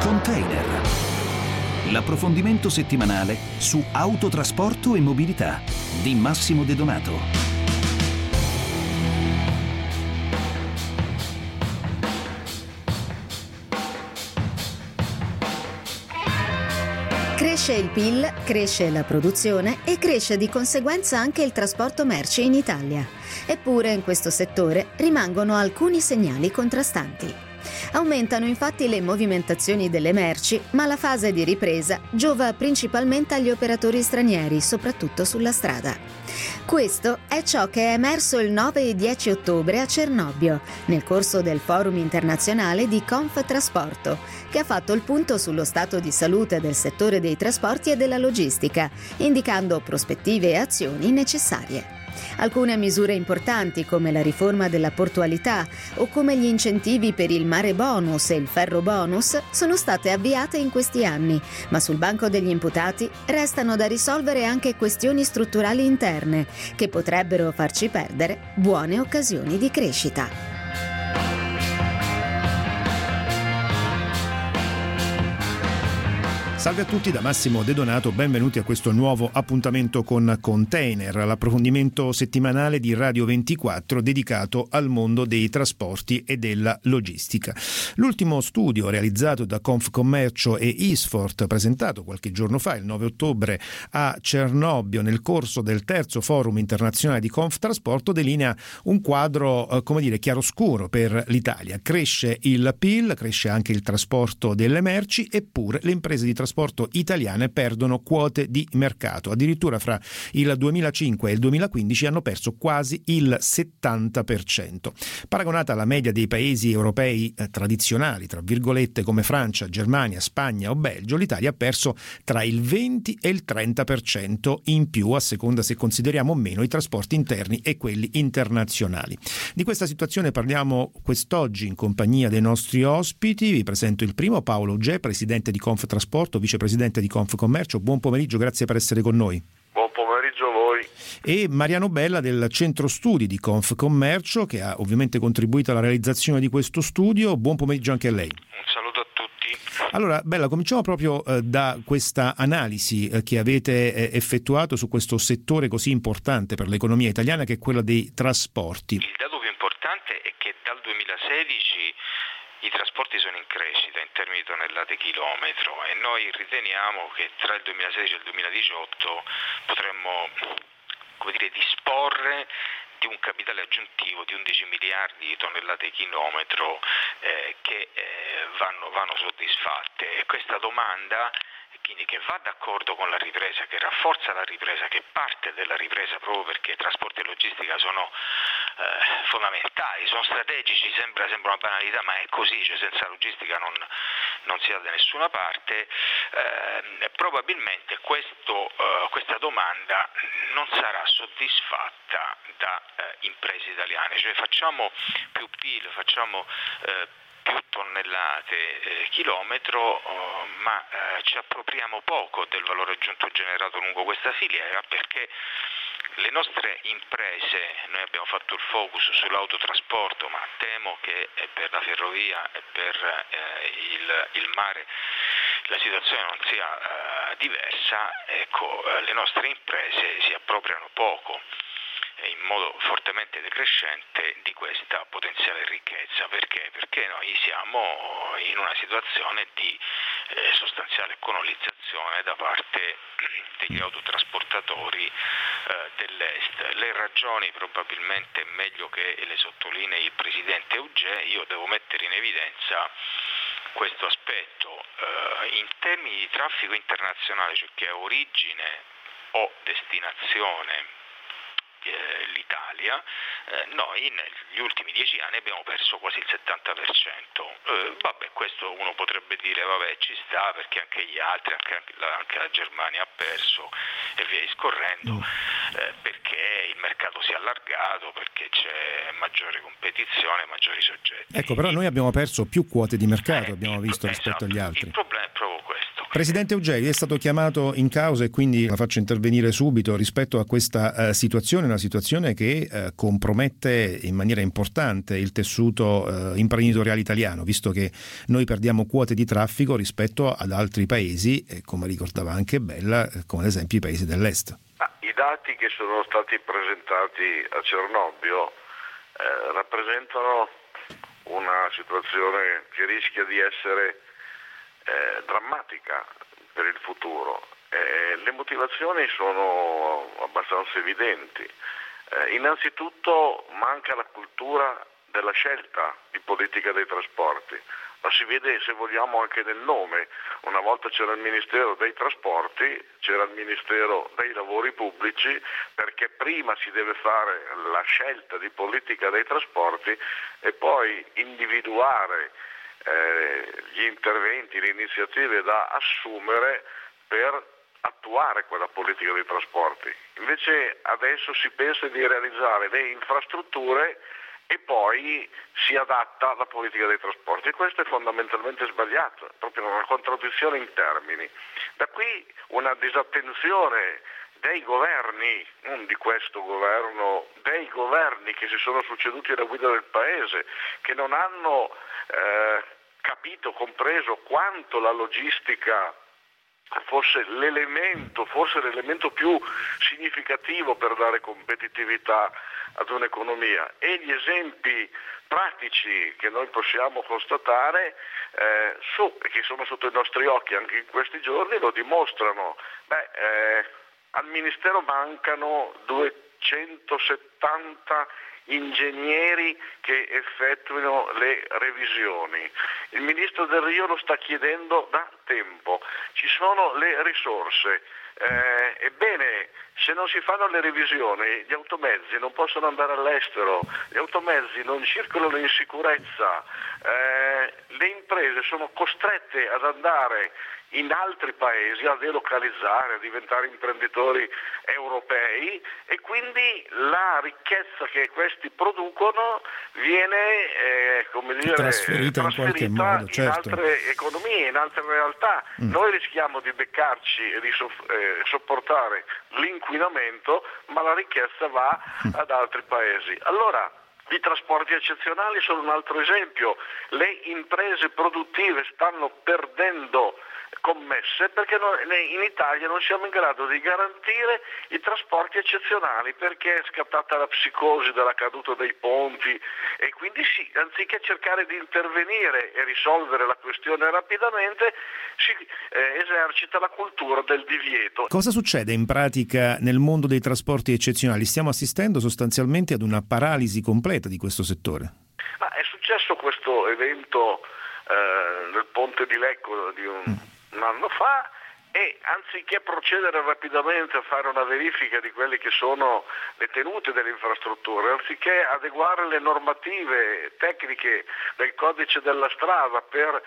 Container. L'approfondimento settimanale su autotrasporto e mobilità di Massimo De Donato. Cresce il PIL, cresce la produzione e cresce di conseguenza anche il trasporto merci in Italia. Eppure in questo settore rimangono alcuni segnali contrastanti. Aumentano infatti le movimentazioni delle merci, ma la fase di ripresa giova principalmente agli operatori stranieri, soprattutto sulla strada. Questo è ciò che è emerso il 9 e 10 ottobre a Cernobbio, nel corso del Forum internazionale di Conftrasporto, che ha fatto il punto sullo stato di salute del settore dei trasporti e della logistica, indicando prospettive e azioni necessarie. Alcune misure importanti, come la riforma della portualità o come gli incentivi per il mare bonus e il ferro bonus, sono state avviate in questi anni, ma sul banco degli imputati restano da risolvere anche questioni strutturali interne che potrebbero farci perdere buone occasioni di crescita. Salve a tutti da Massimo De Donato, benvenuti a questo nuovo appuntamento con Container, l'approfondimento settimanale di Radio 24 dedicato al mondo dei trasporti e della logistica. L'ultimo studio realizzato da Confcommercio e Isfort, presentato qualche giorno fa, il 9 ottobre, a Cernobbio nel corso del terzo forum internazionale di Conftrasporto, delinea un quadro, chiaroscuro per l'Italia. Cresce il PIL, cresce anche il trasporto delle merci, eppure le imprese di trasporto italiane perdono quote di mercato. Addirittura fra il 2005 e il 2015 hanno perso quasi il 70%. Paragonata alla media dei paesi europei tradizionali, tra virgolette, come Francia, Germania, Spagna o Belgio, l'Italia ha perso tra il 20 e il 30% in più, a seconda se consideriamo o meno i trasporti interni e quelli internazionali. Di questa situazione parliamo quest'oggi in compagnia dei nostri ospiti. Vi presento il primo, Paolo Ugè, presidente di Conftrasporto, vicepresidente di Confcommercio. Buon pomeriggio, grazie per essere con noi. Buon pomeriggio a voi. E Mariano Bella del Centro Studi di Confcommercio, che ha ovviamente contribuito alla realizzazione di questo studio. Buon pomeriggio anche a lei. Un saluto a tutti. Allora, Bella, cominciamo proprio da questa analisi che avete effettuato su questo settore così importante per l'economia italiana, che è quello dei trasporti. Il dato più importante è che dal 2016 i trasporti sono in crescita in termini di tonnellate chilometro e noi riteniamo che tra il 2016 e il 2018 potremmo disporre di un capitale aggiuntivo di 11 miliardi di tonnellate chilometro che vanno soddisfatte, e questa domanda quindi che va d'accordo con la ripresa, che rafforza la ripresa, che parte della ripresa proprio perché trasporto e logistica sono fondamentali, sono strategici, sembra una banalità, ma è così, cioè senza logistica non si va da nessuna parte. Probabilmente questa domanda non sarà soddisfatta da imprese italiane, cioè facciamo più PIL, facciamo più tonnellate chilometro, ma ci appropriamo poco del valore aggiunto generato lungo questa filiera, perché le nostre imprese, noi abbiamo fatto il focus sull'autotrasporto, ma temo che per la ferrovia e per il mare la situazione non sia diversa. Ecco, le nostre imprese si appropriano poco, in modo fortemente decrescente, di questa potenziale ricchezza. Perché? Perché noi siamo in una situazione di sostanziale colonizzazione da parte degli autotrasportatori dell'est. Le ragioni probabilmente è meglio che le sottolinei il presidente Ugè. Io devo mettere in evidenza questo aspetto in termini di traffico internazionale, cioè che ha origine o destinazione l'Italia, noi negli ultimi 10 anni abbiamo perso quasi il 70%. Questo uno potrebbe dire ci sta, perché anche gli altri, anche la Germania ha perso e via discorrendo, perché il mercato si è allargato, perché c'è maggiore competizione, maggiori soggetti. Ecco, però noi abbiamo perso più quote di mercato, abbiamo visto, rispetto agli altri. Il problema è proprio questo. Presidente Uggelli, è stato chiamato in causa e quindi la faccio intervenire subito rispetto a questa situazione, una situazione che compromette in maniera importante il tessuto imprenditoriale italiano, visto che noi perdiamo quote di traffico rispetto ad altri paesi, come ricordava anche Bella, come ad esempio i paesi dell'est. I dati che sono stati presentati a Cernobbio rappresentano una situazione che rischia di essere drammatica per il futuro. Le motivazioni sono abbastanza evidenti. Innanzitutto manca la cultura della scelta di politica dei trasporti. Lo si vede, se vogliamo, anche nel nome. Una volta c'era il Ministero dei Trasporti, c'era il Ministero dei Lavori Pubblici, perché prima si deve fare la scelta di politica dei trasporti e poi individuare gli interventi, le iniziative da assumere per attuare quella politica dei trasporti. Invece adesso si pensa di realizzare le infrastrutture e poi si adatta la politica dei trasporti, e questo è fondamentalmente sbagliato, è proprio una contraddizione in termini. Da qui una disattenzione dei governi, non di questo governo, dei governi che si sono succeduti alla guida del Paese, che non hanno capito, compreso quanto la logistica fosse forse l'elemento più significativo per dare competitività ad un'economia, e gli esempi pratici che noi possiamo constatare che sono sotto i nostri occhi anche in questi giorni lo dimostrano. Al Ministero mancano 270 ingegneri che effettuino le revisioni. Il Ministro Del Rio lo sta chiedendo da tempo. Ci sono le risorse. Ebbene, se non si fanno le revisioni, gli automezzi non possono andare all'estero, gli automezzi non circolano in sicurezza, le imprese sono costrette ad andare in altri paesi a delocalizzare, a diventare imprenditori europei, e quindi la ricchezza che questi producono viene trasferita in qualche modo, certo, in altre economie, in altre realtà. Noi rischiamo di beccarci e di sopportare l'inquinamento, ma la ricchezza va ad altri paesi. Allora, i trasporti eccezionali sono un altro esempio. Le imprese produttive stanno perdendo commesse perché in Italia non siamo in grado di garantire i trasporti eccezionali, perché è scattata la psicosi della caduta dei ponti, e quindi anziché cercare di intervenire e risolvere la questione rapidamente, si esercita la cultura del divieto. Cosa succede in pratica nel mondo dei trasporti eccezionali? Stiamo assistendo sostanzialmente ad una paralisi completa di questo settore. È successo questo evento nel ponte di Lecco di un anno fa, e anziché procedere rapidamente a fare una verifica di quelle che sono le tenute delle infrastrutture, anziché adeguare le normative tecniche del codice della strada per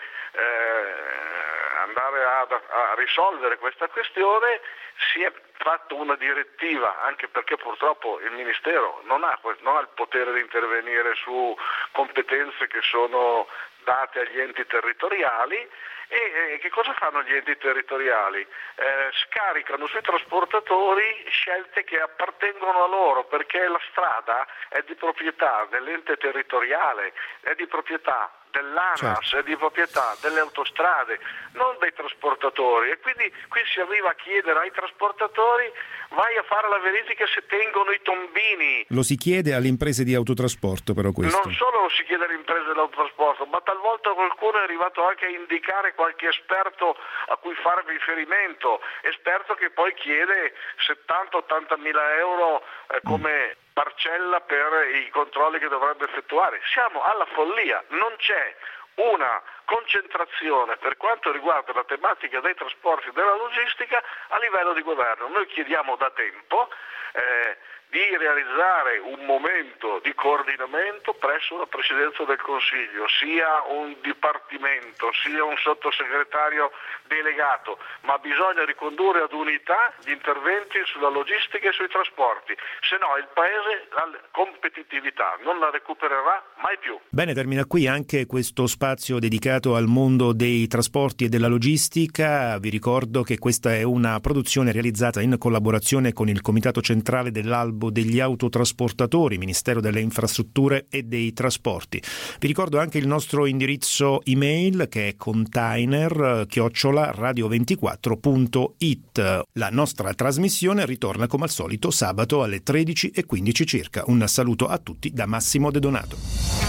andare a risolvere questa questione, si è fatto una direttiva, anche perché purtroppo il Ministero non ha il potere di intervenire su competenze che sono date agli enti territoriali. E che cosa fanno gli enti territoriali? Scaricano sui trasportatori scelte che appartengono a loro, perché la strada è di proprietà dell'ente territoriale, è di proprietà dell'ANAS, certo, è di proprietà delle autostrade, non dei trasportatori, e quindi qui si arriva a chiedere ai trasportatori: vai a fare la verifica se tengono i tombini. Lo si chiede alle imprese di autotrasporto, però questo. Non solo lo si chiede alle imprese dell'autotrasporto, ma talvolta qualcuno è arrivato anche a indicare qualche esperto a cui fare riferimento, esperto che poi chiede 70-80 mila euro come parcella per i controlli che dovrebbe effettuare. Siamo alla follia, non c'è una concentrazione per quanto riguarda la tematica dei trasporti e della logistica a livello di governo. Noi chiediamo da tempo di realizzare un momento di coordinamento presso la Presidenza del Consiglio, sia un dipartimento, sia un sottosegretario delegato, ma bisogna ricondurre ad unità gli interventi sulla logistica e sui trasporti, se no il Paese la competitività non la recupererà mai più. Bene, termina qui anche questo spazio dedicato al mondo dei trasporti e della logistica. Vi ricordo che questa è una produzione realizzata in collaborazione con il Comitato Centrale dell'Albo degli Autotrasportatori, Ministero delle Infrastrutture e dei Trasporti. Vi ricordo anche il nostro indirizzo email che è container@radio24.it. La nostra trasmissione ritorna come al solito sabato alle 13:15 circa. Un saluto a tutti da Massimo De Donato.